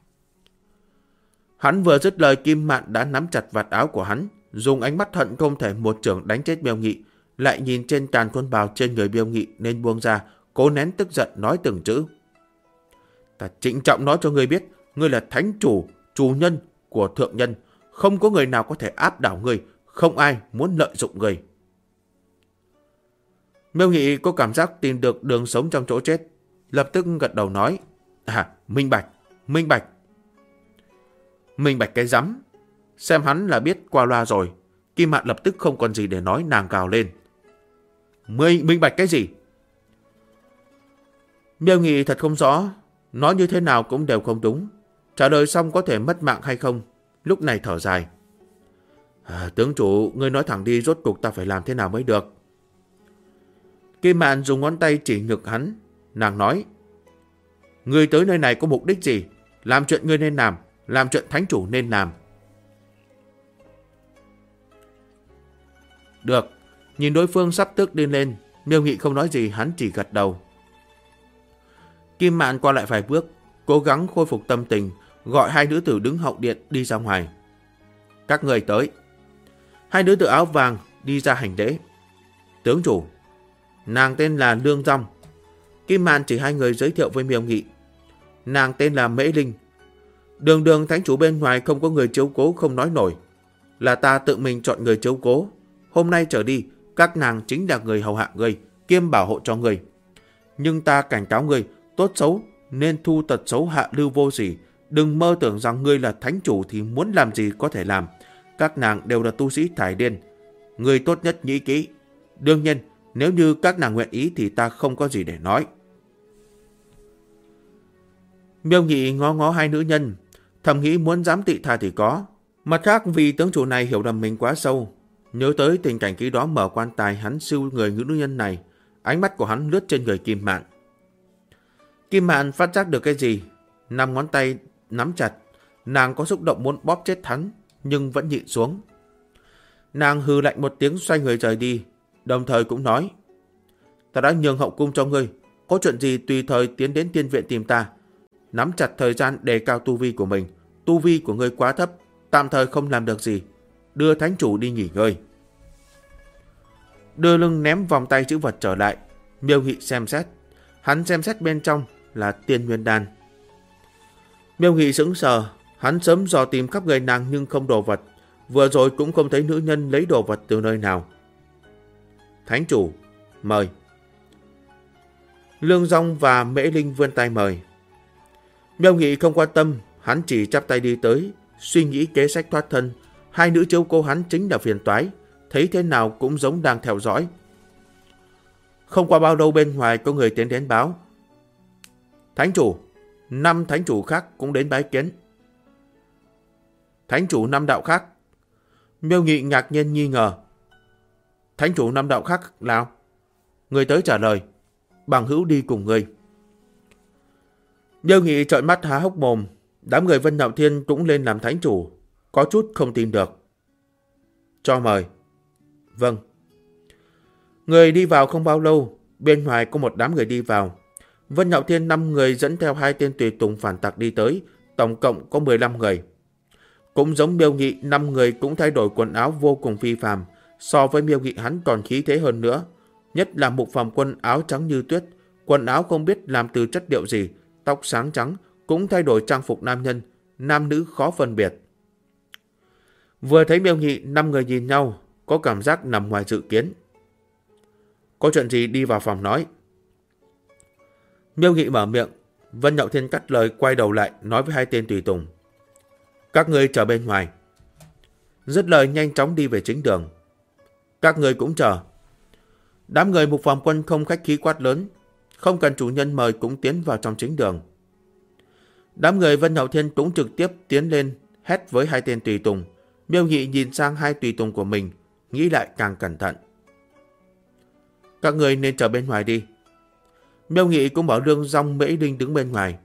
Hắn vừa dứt lời, Kim Mạn đã nắm chặt vạt áo của hắn, dùng ánh mắt hận không thể một chưởng đánh chết Miêu Nghị, lại nhìn trên càn khôn bào trên người Miêu Nghị nên buông ra, cố nén tức giận nói từng chữ. Ta trịnh trọng nói cho ngươi biết, ngươi là thánh chủ, chủ nhân của thượng nhân, không có người nào có thể áp đảo ngươi, không ai muốn lợi dụng ngươi. Miêu Nghị có cảm giác tìm được đường sống trong chỗ chết. lập tức gật đầu nói, minh bạch, minh bạch. Minh bạch cái rắm, xem hắn là biết qua loa rồi. Kim Mạn lập tức không còn gì để nói, nàng gào lên. Minh bạch cái gì? Miêu Nghị thật không rõ, nói như thế nào cũng đều không đúng. Trả lời xong có thể mất mạng hay không, lúc này thở dài. Tướng chủ, ngươi nói thẳng đi, rốt cuộc ta phải làm thế nào mới được? Kim Mạn dùng ngón tay chỉ ngực hắn, nàng nói. Ngươi tới nơi này có mục đích gì? Làm chuyện ngươi nên làm chuyện thánh chủ nên làm. Được, nhìn đối phương sắp tức điên lên, Miêu Nghị không nói gì, hắn chỉ gật đầu. Kim Mạn qua lại vài bước, cố gắng khôi phục tâm tình, gọi hai nữ tử đứng hậu điện đi ra ngoài. Các người tới. Hai nữ tử áo vàng đi ra hành lễ. Tướng chủ, nàng tên là Lương Dong. Kim Mạn chỉ hai người giới thiệu với Miêu Nghị. Nàng tên là Mễ Linh. Đường thánh chủ bên ngoài không có người chiếu cố không nói nổi. Là ta tự mình chọn người chiếu cố. Hôm nay trở đi, các nàng chính là người hầu hạ ngươi, kiêm bảo hộ cho ngươi. Nhưng ta cảnh cáo ngươi, tốt xấu nên thu tật xấu hạ lưu vô sỉ. Đừng mơ tưởng rằng ngươi là thánh chủ thì muốn làm gì có thể làm. Các nàng đều là tu sĩ thải điên. Ngươi tốt nhất nghĩ kỹ. Đương nhiên, nếu như các nàng nguyện ý thì ta không có gì để nói. Miêu Nghị ngó ngó hai nữ nhân, thầm nghĩ muốn dám tị tha thì có. Mặt khác vì tướng chủ này hiểu lầm mình quá sâu. Nhớ tới tình cảnh khi đó mở quan tài hắn siêu người nữ nhân này, ánh mắt của hắn lướt trên người Kim Mạn. Kim Mạn phát giác được cái gì, năm ngón tay nắm chặt, nàng có xúc động muốn bóp chết hắn, nhưng vẫn nhịn xuống. Nàng hừ lạnh một tiếng xoay người rời đi, đồng thời cũng nói, ta đã nhường hậu cung cho ngươi, có chuyện gì tùy thời tiến đến tiên viện tìm ta. Nắm chặt thời gian đề cao tu vi của mình, tu vi của ngươi quá thấp, tạm thời không làm được gì, đưa thánh chủ đi nghỉ ngơi. Đưa lưng ném vòng tay chữ vật trở lại, Miêu Nghị xem xét, hắn xem xét bên trong là tiên nguyên đan. Miêu Nghị sững sờ, hắn sớm dò tìm khắp người nàng nhưng không đồ vật, vừa rồi cũng không thấy nữ nhân lấy đồ vật từ nơi nào. Thánh chủ, mời. Lương Dong và Mễ Linh vươn tay mời. Miêu Nghị không quan tâm, hắn chỉ chắp tay đi tới, suy nghĩ kế sách thoát thân. Hai nữ chiếu cố hắn chính là phiền toái, thấy thế nào cũng giống đang theo dõi. Không qua bao lâu bên ngoài có người tiến đến báo. Thánh chủ, 5 thánh chủ khác cũng đến bái kiến. Thánh chủ 5 đạo khác. Miêu Nghị ngạc nhiên nghi ngờ. Thánh chủ 5 đạo khác nào? Người tới trả lời, bằng hữu đi cùng người. Miêu Nghị trợn mắt há hốc mồm, đám người Vân Nạo Thiên cũng lên làm thánh chủ, có chút không tin được. Cho mời. Vâng. Người đi vào không bao lâu, bên ngoài có một đám người đi vào. Vân Nạo Thiên 5 người dẫn theo 2 tên tùy tùng phản tặc đi tới, tổng cộng có 15 người. Cũng giống Miêu Nghị, 5 người cũng thay đổi quần áo vô cùng phi phàm, so với Miêu Nghị hắn còn khí thế hơn nữa. Nhất là Mục Phàm Quân áo trắng như tuyết, quần áo không biết làm từ chất liệu gì, tóc sáng trắng, cũng thay đổi trang phục nam nhân, nam nữ khó phân biệt. Vừa thấy Miêu Nghị, 5 người nhìn nhau, có cảm giác nằm ngoài dự kiến. Có chuyện gì đi vào phòng nói. Miêu Nghị mở miệng, Vân Nhậu Thiên cắt lời quay đầu lại nói với 2 tên tùy tùng. Các ngươi chờ bên ngoài. Dứt lời nhanh chóng đi về chính đường. Các ngươi cũng chờ. Đám người Mục Phàm Quân không khách khí quát lớn, không cần chủ nhân mời cũng tiến vào trong chính đường. Đám người Vân Nhậu Thiên cũng trực tiếp tiến lên hét với 2 tên tùy tùng. Miêu Nghị nhìn sang 2 tùy tùng của mình, nghĩ lại càng cẩn thận. Các người nên chờ bên ngoài đi. Miêu Nghị cũng bảo Lương Dong, Mễ Linh đứng bên ngoài.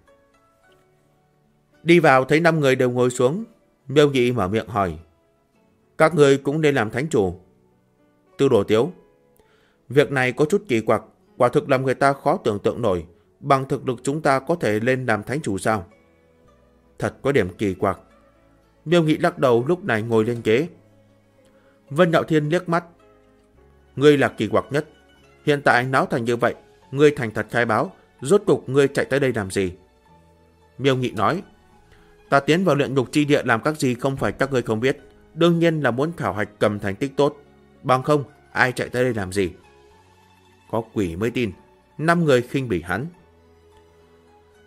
Đi vào thấy 5 người đều ngồi xuống, Miêu Nghị mở miệng hỏi. Các người cũng nên làm thánh chủ. Tư Đồ Tiếu. Việc này có chút kỳ quặc, quả thực làm người ta khó tưởng tượng nổi. Bằng thực lực chúng ta có thể lên làm thánh chủ sao? Thật có điểm kỳ quặc. Miêu Nghị lắc đầu, lúc này ngồi lên ghế. Vân Nạo Thiên liếc mắt. Ngươi là kỳ quặc nhất. Hiện tại náo thành như vậy, ngươi thành thật khai báo, rốt cục ngươi chạy tới đây làm gì? Miêu Nghị nói. Ta tiến vào luyện ngục chi địa làm các gì không phải các ngươi không biết. Đương nhiên là muốn khảo hạch cầm thành tích tốt. Bằng không, ai chạy tới đây làm gì? Có quỷ mới tin. 5 người khinh bỉ hắn.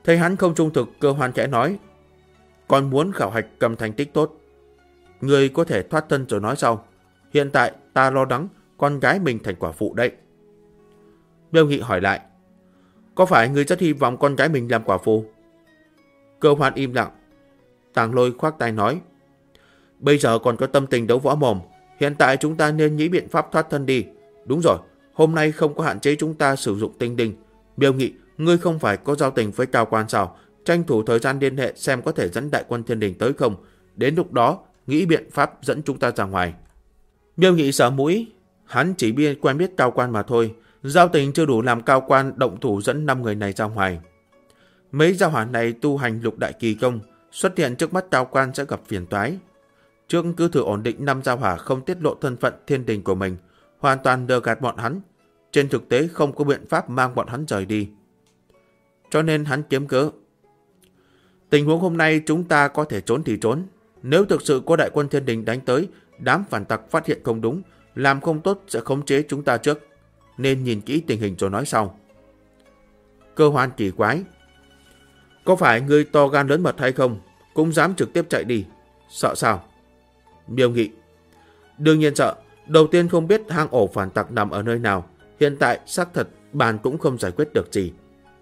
Thấy hắn không trung thực, Cơ Hoan khẽ nói: Con muốn khảo hạch cầm thành tích tốt. Ngươi có thể thoát thân rồi nói sau. Hiện tại ta lo lắng con gái mình thành quả phụ đấy. Miêu Nghị hỏi lại: Có phải ngươi rất hy vọng con gái mình làm quả phụ? Cơ Hoan im lặng. Tàng Lôi khoác tay nói: Bây giờ còn có tâm tình đấu võ mồm. Hiện tại chúng ta nên nghĩ biện pháp thoát thân đi. Đúng rồi, hôm nay không có hạn chế chúng ta sử dụng tinh đinh. Miêu Nghị, ngươi không phải có giao tình với cao quan sao? Tranh thủ thời gian liên hệ xem có thể dẫn đại quân thiên đình tới không. Đến lúc đó nghĩ biện pháp dẫn chúng ta ra ngoài. Miêu Nghị sờ mũi. Hắn chỉ quen biết cao quan mà thôi. Giao tình chưa đủ làm cao quan động thủ dẫn 5 người này ra ngoài. Mấy gia hỏa này tu hành lục đại kỳ công, xuất hiện trước mắt cao quan sẽ gặp phiền toái. Trước cứ thử ổn định 5 gia hỏa không tiết lộ thân phận thiên đình của mình, hoàn toàn lừa gạt bọn hắn. Trên thực tế không có biện pháp mang bọn hắn rời đi. Cho nên hắn kiếm cớ. Tình huống hôm nay chúng ta có thể trốn thì trốn. Nếu thực sự có đại quân thiên đình đánh tới, đám phản tặc phát hiện không đúng, làm không tốt sẽ khống chế chúng ta trước. Nên nhìn kỹ tình hình rồi nói sau. Cơ Hoan kỳ quái: Có phải ngươi to gan lớn mật hay không? Cũng dám trực tiếp chạy đi. Sợ sao? Miêu Nghị: Đương nhiên sợ. Đầu tiên không biết hang ổ phản tặc nằm ở nơi nào. Hiện tại xác thật bàn cũng không giải quyết được gì.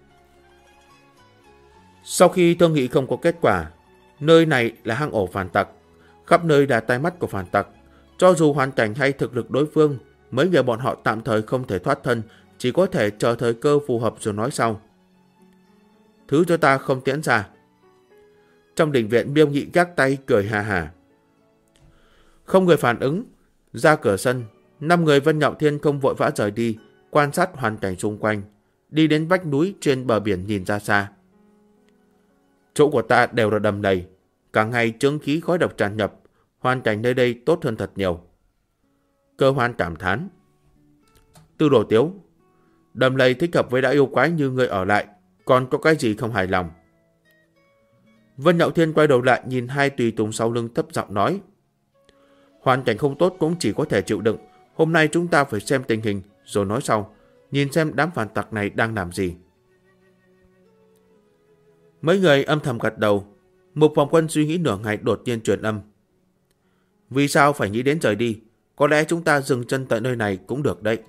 Sau khi thương nghị không có kết quả, nơi này là hang ổ phản tặc, khắp nơi là tai mắt của phản tặc. Cho dù hoàn cảnh hay thực lực đối phương, mấy người bọn họ tạm thời không thể thoát thân, chỉ có thể chờ thời cơ phù hợp rồi nói sau. Thứ cho ta không tiễn ra. Trong đình viện, Miêu Nghị gác tay cười hà hà. Không người phản ứng. Ra cửa sân, 5 người Vân Nhạo Thiên không vội vã rời đi, quan sát hoàn cảnh xung quanh, đi đến vách núi trên bờ biển nhìn ra xa. Chỗ của ta đều là đầm lầy, cả ngày chướng khí khói độc tràn nhập, hoàn cảnh nơi đây tốt hơn thật nhiều. Cơ Hoan cảm thán. Tư Đồ Tiếu: Đầm lầy thích hợp với đã yêu quái như ngươi ở lại, còn có cái gì không hài lòng? Vân Nhạo Thiên quay đầu lại nhìn hai tùy tùng sau lưng thấp giọng nói: Hoàn cảnh không tốt cũng chỉ có thể chịu đựng. Hôm nay chúng ta phải xem tình hình rồi nói sau, nhìn xem đám phản tặc này đang làm gì. Mấy người âm thầm gật đầu. Mục Phòng Quân suy nghĩ nửa ngày đột nhiên truyền âm: Vì sao phải nghĩ đến rời đi? Có lẽ chúng ta dừng chân tại nơi này cũng được đấy.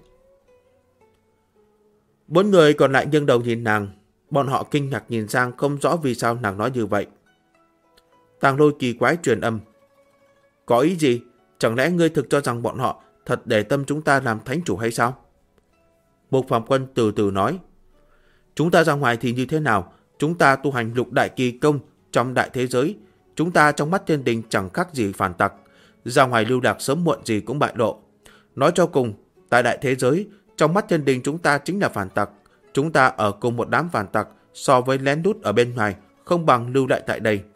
4 người còn lại nghiêng đầu nhìn nàng. Bọn họ kinh ngạc nhìn sang, không rõ vì sao nàng nói như vậy. Tàng Lôi kỳ quái truyền âm: Có ý gì? Chẳng lẽ ngươi thực cho rằng bọn họ thật để tâm chúng ta làm thánh chủ hay sao? Mục Phạm Quân từ từ nói: Chúng ta ra ngoài thì như thế nào? Chúng ta tu hành lục đại kỳ công trong đại thế giới. Chúng ta trong mắt thiên đình chẳng khác gì phản tặc. Ra ngoài lưu lạc sớm muộn gì cũng bại lộ. Nói cho cùng, tại đại thế giới, trong mắt thiên đình chúng ta chính là phản tặc. Chúng ta ở cùng một đám phản tặc, so với lén lút ở bên ngoài, không bằng lưu lại tại đây.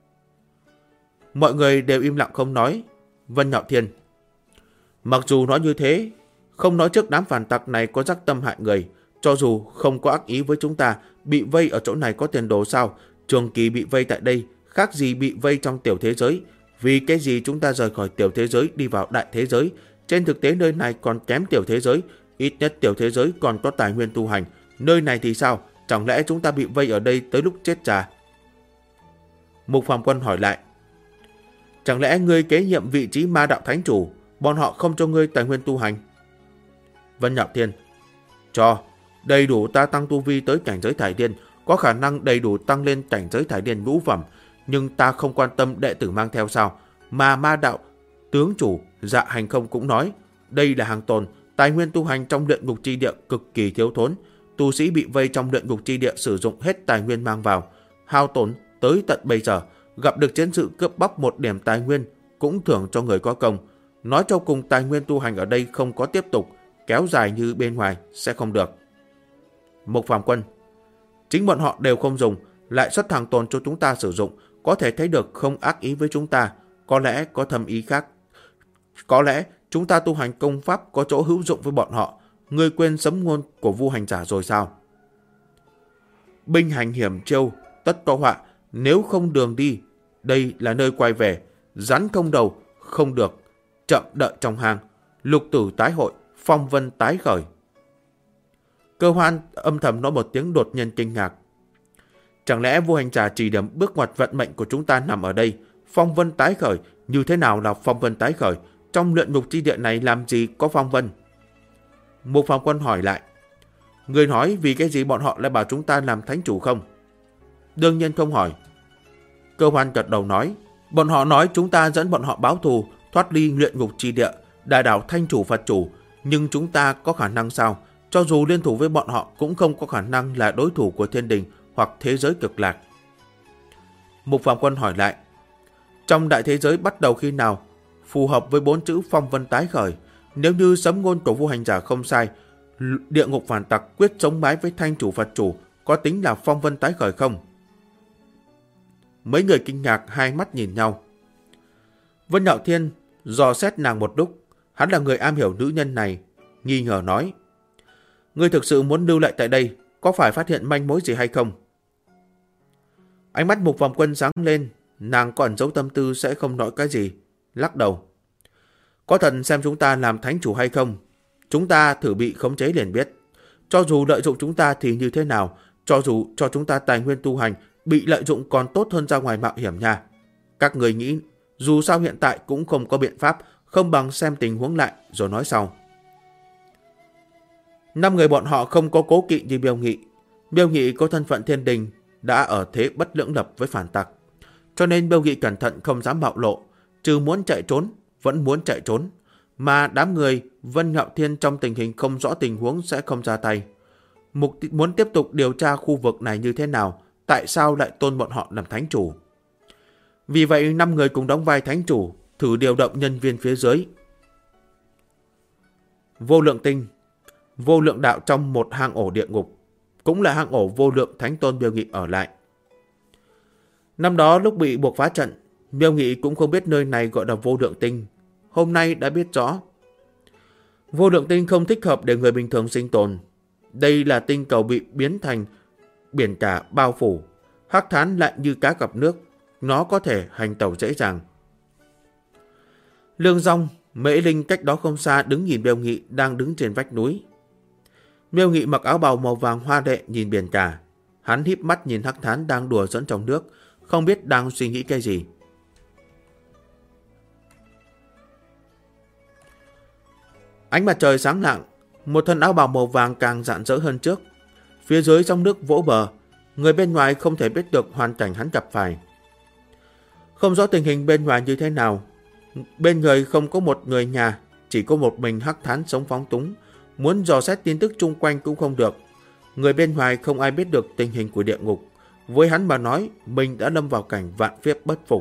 Mọi người đều im lặng không nói. Vân Nhạo Thiên: Mặc dù nói như thế, không nói trước đám phản tặc này có dắc tâm hại người. Cho dù không có ác ý với chúng ta, bị vây ở chỗ này có tiền đồ sao? Trường Kỳ bị vây tại đây, khác gì bị vây trong tiểu thế giới. Vì cái gì chúng ta rời khỏi tiểu thế giới đi vào đại thế giới? Trên thực tế nơi này còn kém tiểu thế giới. Ít nhất tiểu thế giới còn có tài nguyên tu hành. Nơi này thì sao? Chẳng lẽ chúng ta bị vây ở đây tới lúc chết già? Mục Phạm Quân hỏi lại: Chẳng lẽ ngươi kế nhiệm vị trí ma đạo thánh chủ, bọn họ không cho ngươi tài nguyên tu hành? Vân Nhạo Thiên: Cho, đầy đủ ta tăng tu vi tới cảnh giới thải điên, có khả năng đầy đủ tăng lên cảnh giới thải điên ngũ phẩm, nhưng ta không quan tâm đệ tử mang theo sao? Mà ma đạo tướng chủ Dạ Hành Không cũng nói, đây là hàng tồn, tài nguyên tu hành trong luyện ngục chi địa cực kỳ thiếu thốn, tu sĩ bị vây trong luyện ngục chi địa sử dụng hết tài nguyên mang vào, hao tổn tới tận bây giờ, gặp được chiến sự cướp bóc một điểm tài nguyên cũng thưởng cho người có công. Nói cho cùng tài nguyên tu hành ở đây không có tiếp tục, kéo dài như bên ngoài sẽ không được. Mục Phạm Quân: Chính bọn họ đều không dùng, lại xuất hàng tồn cho chúng ta sử dụng, có thể thấy được không ác ý với chúng ta, có lẽ có thâm ý khác. Có lẽ chúng ta tu hành công pháp có chỗ hữu dụng với bọn họ. Ngươi quên sấm ngôn của Vu Hành Giả rồi sao? Binh hành hiểm chiêu, tất có họa, nếu không đường đi, đây là nơi quay về, rắn không đầu, không được, chậm đợi trong hang, lục tử tái hội, phong vân tái khởi. Cơ Hoan âm thầm nói một tiếng đột nhiên kinh ngạc. Chẳng lẽ vua hành giả chỉ điểm bước ngoặt vận mệnh của chúng ta nằm ở đây? Phong vân tái khởi, như thế nào là phong vân tái khởi? Trong luyện ngục chi địa này làm gì có phong vân? Mục Phàm Quân hỏi lại. Người nói vì cái gì bọn họ lại bảo chúng ta làm thánh chủ không? Đương nhiên không hỏi. Cơ Hoan gật đầu nói. Bọn họ nói chúng ta dẫn bọn họ báo thù, thoát ly luyện ngục chi địa, đả đảo thanh chủ Phật chủ. Nhưng chúng ta có khả năng sao? Cho dù liên thủ với bọn họ cũng không có khả năng là đối thủ của thiên đình hoặc thế giới cực lạc. Mục Phàm Quân hỏi lại. Trong đại thế giới bắt đầu khi nào? Phù hợp với 4 chữ phong vân tái khởi. Nếu như sấm ngôn của vua hành giả không sai, địa ngục phản tặc quyết chống bái với thanh chủ Phật chủ có tính là phong vân tái khởi không? Mấy người kinh ngạc hai mắt nhìn nhau. Vân Nhạo Thiên dò xét nàng một lúc. Hắn là người am hiểu nữ nhân này, nghi ngờ nói. Ngươi thực sự muốn lưu lại tại đây, có phải phát hiện manh mối gì hay không? Ánh mắt Mục Phàm Quân sáng lên. Nàng còn giấu tâm tư sẽ không nói cái gì, lắc đầu. Có thật xem chúng ta làm thánh chủ hay không? Chúng ta thử bị khống chế liền biết. Cho dù lợi dụng chúng ta thì như thế nào, cho dù cho chúng ta tài nguyên tu hành, bị lợi dụng còn tốt hơn ra ngoài mạo hiểm nha. Các người nghĩ, dù sao hiện tại cũng không có biện pháp, không bằng xem tình huống lại rồi nói sau. 5 người bọn họ không có cố kỵ như Miêu Nghị. Miêu Nghị có thân phận thiên đình, đã ở thế bất lưỡng lập với phản tặc. Cho nên Miêu Nghị cẩn thận không dám bạo lộ, trừ muốn chạy trốn, vẫn muốn chạy trốn. Mà đám người Vân Nhạo Thiên trong tình hình không rõ tình huống sẽ không ra tay. Muốn tiếp tục điều tra khu vực này như thế nào, tại sao lại tôn bọn họ làm thánh chủ. Vì vậy 5 người cùng đóng vai thánh chủ, thử điều động nhân viên phía dưới. Vô lượng tinh, vô lượng đạo trong một hang ổ địa ngục, cũng là hang ổ vô lượng thánh tôn Miêu Nghị ở lại. Năm đó lúc bị buộc phá trận, Miêu Nghị cũng không biết nơi này gọi là vô lượng tinh. Hôm nay đã biết rõ. Vô lượng tinh không thích hợp để người bình thường sinh tồn. Đây là tinh cầu bị biến thành biển cả bao phủ. Hắc thán lại như cá gặp nước. Nó có thể hành tẩu dễ dàng. Lương Dong, Mễ Linh cách đó không xa đứng nhìn Miêu Nghị đang đứng trên vách núi. Miêu Nghị mặc áo bào màu vàng hoa lệ nhìn biển cả. Hắn híp mắt nhìn hắc thán đang đùa giỡn trong nước, không biết đang suy nghĩ cái gì. Ánh mặt trời sáng lạng, một thân áo bào màu vàng càng rạng rỡ hơn trước. Phía dưới trong nước vỗ bờ, người bên ngoài không thể biết được hoàn cảnh hắn gặp phải. Không rõ tình hình bên ngoài như thế nào. Bên người không có một người nhà, chỉ có một mình hắc thán sống phóng túng. Muốn dò xét tin tức chung quanh cũng không được. Người bên ngoài không ai biết được tình hình của địa ngục. Với hắn mà nói, mình đã lâm vào cảnh vạn kiếp bất phục.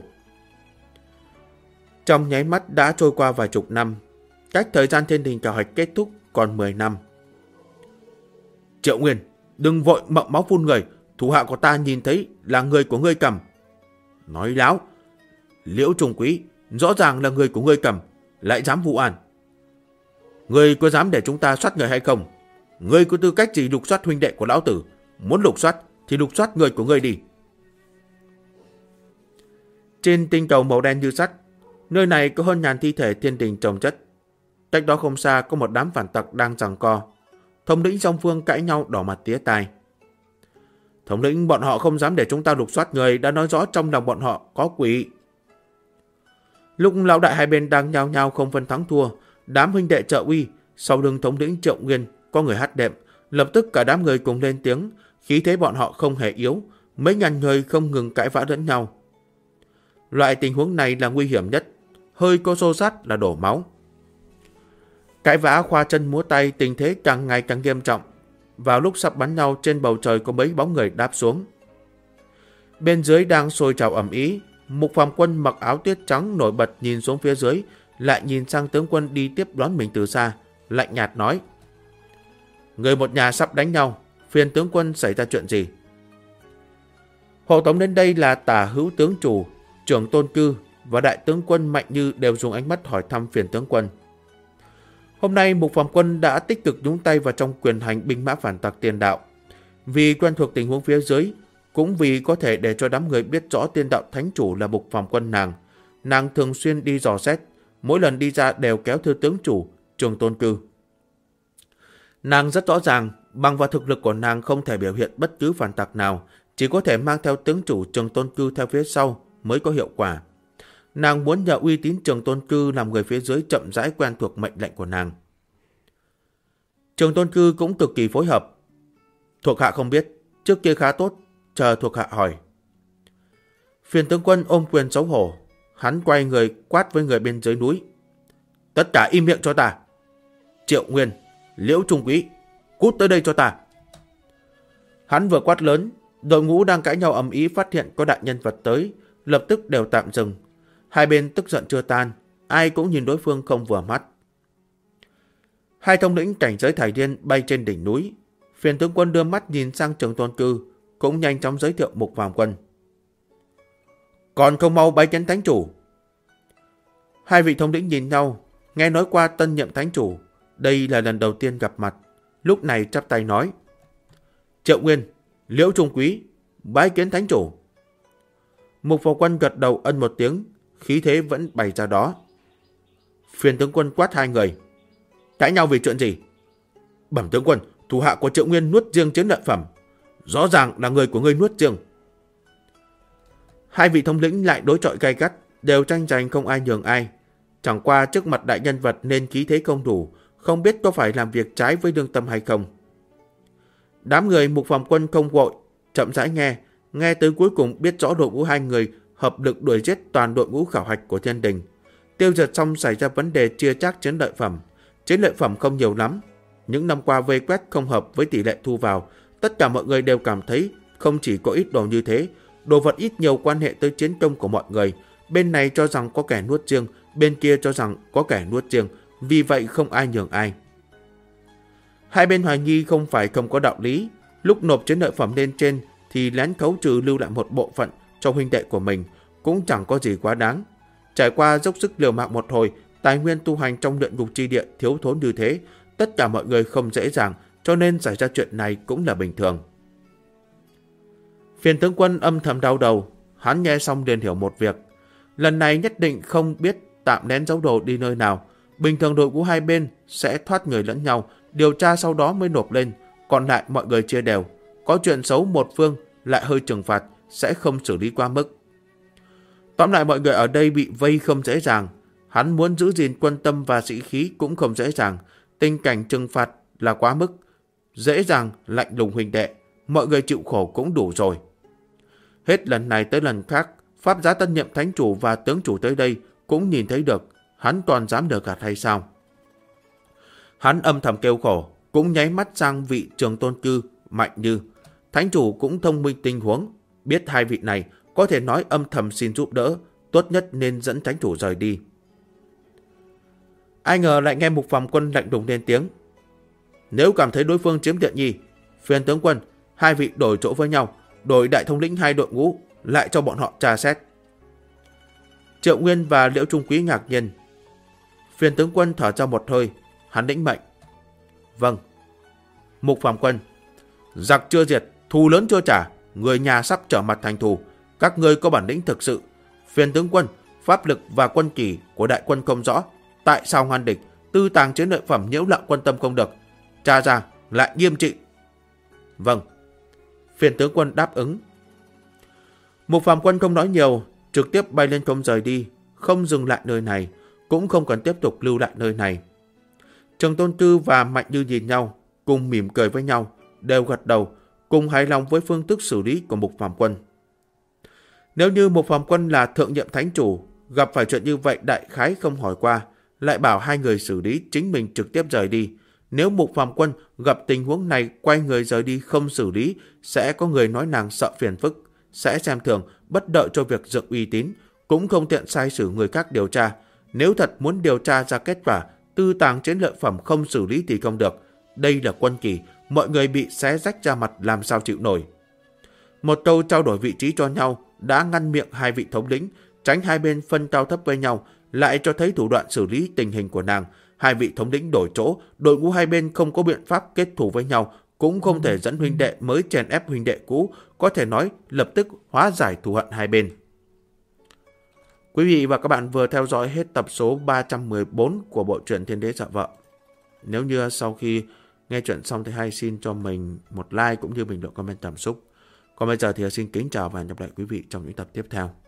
Trong nháy mắt đã trôi qua vài chục năm. Cách thời gian thiên đình khảo hạch kết thúc còn 10 năm. Triệu Nguyên, đừng vội mộng máu phun người. Thủ hạ của ta nhìn thấy là người của ngươi cầm. Nói láo. Liễu Trùng Quý rõ ràng là người của ngươi cầm, lại dám vụ oan. Ngươi có dám để chúng ta soát người hay không? Ngươi có tư cách gì lục soát huynh đệ của lão tử? Muốn lục soát thì lục soát người của ngươi đi. Trên tinh cầu màu đen như sắt, nơi này có hơn ngàn thi thể thiên đình chồng chất. Cách đó không xa có một đám phản tặc đang giằng co. Thống lĩnh song phương cãi nhau đỏ mặt tía tai. Thống lĩnh, bọn họ không dám để chúng ta lục soát người, đã nói rõ trong lòng bọn họ có quỷ. Lúc lão đại hai bên đang nhao nhao không phân thắng thua, đám huynh đệ trợ uy sau lưng thống lĩnh Triệu Nguyên có người hát đệm, lập tức cả đám người cùng lên tiếng, khí thế bọn họ không hề yếu, mấy ngàn người không ngừng cãi vã lẫn nhau. Loại tình huống này là nguy hiểm nhất, hơi có xô xát là đổ máu. Cãi vã khoa chân múa tay, tình thế càng ngày càng nghiêm trọng. Vào lúc sắp bắn nhau, trên bầu trời có mấy bóng người đáp xuống. Bên dưới đang sôi trào ầm ĩ. Mục Phàm Quân mặc áo tuyết trắng nổi bật nhìn xuống phía dưới, lại nhìn sang tướng quân đi tiếp đón mình từ xa, lạnh nhạt nói: Người một nhà sắp đánh nhau, phiền tướng quân xảy ra chuyện gì? Hộ tống đến đây là Tả Hữu tướng chủ, Trưởng Tôn Cư và đại tướng quân Mạnh Như đều dùng ánh mắt hỏi thăm phiền tướng quân. Hôm nay Mục Phàm Quân đã tích cực nhúng tay vào trong quyền hành binh mã phản tặc tiền đạo. Vì quen thuộc tình huống phía dưới, cũng vì có thể để cho đám người biết rõ tiên đạo thánh chủ là Mục Phàm Quân nàng thường xuyên đi dò xét, mỗi lần đi ra đều kéo thư tướng chủ, Trường Tôn Cư. Nàng rất rõ ràng, bằng vào thực lực của nàng không thể biểu hiện bất cứ phản tặc nào, chỉ có thể mang theo tướng chủ Trường Tôn Cư theo phía sau mới có hiệu quả. Nàng muốn nhờ uy tín Trường Tôn Cư làm người phía dưới chậm rãi quen thuộc mệnh lệnh của nàng. Trường Tôn Cư cũng cực kỳ phối hợp. Thuộc hạ không biết, trước kia khá tốt, chờ thuộc hạ hỏi. Phiền tướng quân ôm quyền xấu hổ, hắn quay người quát với người bên dưới núi. Tất cả im miệng cho ta. Triệu Nguyên, Liễu Trung Quý, cút tới đây cho ta. Hắn vừa quát lớn, đội ngũ đang cãi nhau ầm ĩ phát hiện có đại nhân vật tới, lập tức đều tạm dừng. Hai bên tức giận chưa tan, ai cũng nhìn đối phương không vừa mắt. Hai thống lĩnh cảnh giới thải điên bay trên đỉnh núi. Phiền tướng quân đưa mắt nhìn sang Trường Tôn Cư, cũng nhanh chóng giới thiệu Mục Phàm Quân. Còn không mau bái kiến thánh chủ. Hai vị thống lĩnh nhìn nhau, nghe nói qua tân nhậm thánh chủ, đây là lần đầu tiên gặp mặt, lúc này chắp tay nói. Triệu Nguyên, Liễu Trung Quý, bái kiến thánh chủ. Mục Phàm Quân gật đầu ân một tiếng, khí thế vẫn bày ra đó. Phiền tướng quân quát hai người. Cãi nhau vì chuyện gì? Bẩm tướng quân, thủ hạ của Triệu Nguyên nuốt riêng chiến lợi phẩm. Rõ ràng là người của ngươi nuốt riêng. Hai vị thống lĩnh lại đối chọi gay gắt, đều tranh giành không ai nhường ai. Chẳng qua trước mặt đại nhân vật nên khí thế không đủ, không biết có phải làm việc trái với lương tâm hay không. Đám người Mục Phàm Quân không vội, chậm rãi nghe tới cuối cùng biết rõ đội ngũ hai người hợp lực đuổi giết toàn đội ngũ khảo hạch của Thiên Đình. Tiêu diệt xong xảy ra vấn đề chia chác chiến lợi phẩm. Chiến lợi phẩm không nhiều lắm. Những năm qua vây quét không hợp với tỷ lệ thu vào. Tất cả mọi người đều cảm thấy không chỉ có ít đồ như thế, đồ vật ít nhiều quan hệ tới chiến công của mọi người. Bên này cho rằng có kẻ nuốt riêng, bên kia cho rằng có kẻ nuốt riêng, vì vậy không ai nhường ai. Hai bên hoài nghi không phải không có đạo lý. Lúc nộp chiến lợi phẩm lên trên thì lén khấu trừ lưu lại một bộ phận cho huynh đệ của mình, cũng chẳng có gì quá đáng. Trải qua dốc sức liều mạng một hồi, tài nguyên tu hành trong luyện ngục chi địa thiếu thốn như thế, tất cả mọi người không dễ dàng, cho nên xảy ra chuyện này cũng là bình thường. Phiền tướng quân âm thầm đau đầu, hắn nghe xong liền hiểu một việc. Lần này nhất định không biết tạm nén giấu đồ đi nơi nào. Bình thường đội ngũ hai bên sẽ thoát người lẫn nhau, điều tra sau đó mới nộp lên, còn lại mọi người chia đều. Có chuyện xấu một phương lại hơi trừng phạt, sẽ không xử lý quá mức. Tóm lại mọi người ở đây bị vây không dễ dàng. Hắn muốn giữ gìn quân tâm và sĩ khí cũng không dễ dàng. Tình cảnh trừng phạt là quá mức. Dễ dàng lạnh lùng huynh đệ, mọi người chịu khổ cũng đủ rồi. Hết lần này tới lần khác, pháp giá tân nhậm thánh chủ và tướng chủ tới đây cũng nhìn thấy được. Hắn toàn dám lừa gạt hay sao? Hắn âm thầm kêu khổ, cũng nháy mắt sang vị Trường Tôn Cư, Mạnh Như. Thánh chủ cũng thông minh tình huống, biết hai vị này có thể nói âm thầm xin giúp đỡ, tốt nhất nên dẫn thánh chủ rời đi. Ai ngờ lại nghe Mục Phàm Quân lạnh lùng lên tiếng. Nếu cảm thấy đối phương chiếm tiện nghi, phiền tướng quân, hai vị đổi chỗ với nhau, đổi đại thống lĩnh hai đội ngũ, lại cho bọn họ tra xét. Triệu Nguyên và Liễu Trung Quý ngạc nhiên. Phiền tướng quân thở ra một hơi, hắn lĩnh mệnh. Vâng. Mục Phàm Quân, giặc chưa diệt, thù lớn chưa trả, người nhà sắp trở mặt thành thù, các ngươi có bản lĩnh thực sự. Phiền tướng quân, pháp lực và quân kỳ của đại quân không rõ, tại sao ngăn địch, tư tàng chiến lợi phẩm nhiễu loạn quân tâm không được, tra ra lại nghiêm trị. Vâng. Phiền tướng quân đáp ứng. Mục Phàm Quân không nói nhiều, trực tiếp bay lên không rời đi, không dừng lại nơi này, cũng không cần tiếp tục lưu lại nơi này. Trường Tôn Cư và Mạnh Như nhìn nhau, cùng mỉm cười với nhau, đều gật đầu, cùng hài lòng với phương thức xử lý của Mục Phàm Quân. Nếu như Mục Phàm Quân là thượng nhiệm thánh chủ, gặp phải chuyện như vậy đại khái không hỏi qua, lại bảo hai người xử lý, chính mình trực tiếp rời đi. Nếu Mục Phàm Quân gặp tình huống này quay người rời đi không xử lý, sẽ có người nói nàng sợ phiền phức, sẽ xem thường, bất đợi cho việc dựng uy tín, cũng không tiện sai sử người khác điều tra. Nếu thật muốn điều tra ra kết quả, tư tàng chiến lợi phẩm không xử lý thì không được. Đây là quân kỳ, mọi người bị xé rách ra mặt làm sao chịu nổi. Một câu trao đổi vị trí cho nhau đã ngăn miệng hai vị thống lĩnh, tránh hai bên phân cao thấp với nhau, lại cho thấy thủ đoạn xử lý tình hình của nàng. Hai vị thống lĩnh đổi chỗ, đội ngũ hai bên không có biện pháp kết thù với nhau, cũng không thể dẫn huynh đệ mới chèn ép huynh đệ cũ, có thể nói lập tức hóa giải thù hận hai bên. Quý vị và các bạn vừa theo dõi hết tập số 314 của bộ truyện Thiên Đế Sợ Vợ. Nếu như sau khi nghe chuyện xong thì hãy xin cho mình một like cũng như bình luận comment cảm xúc. Còn bây giờ thì xin kính chào và hẹn gặp lại quý vị trong những tập tiếp theo.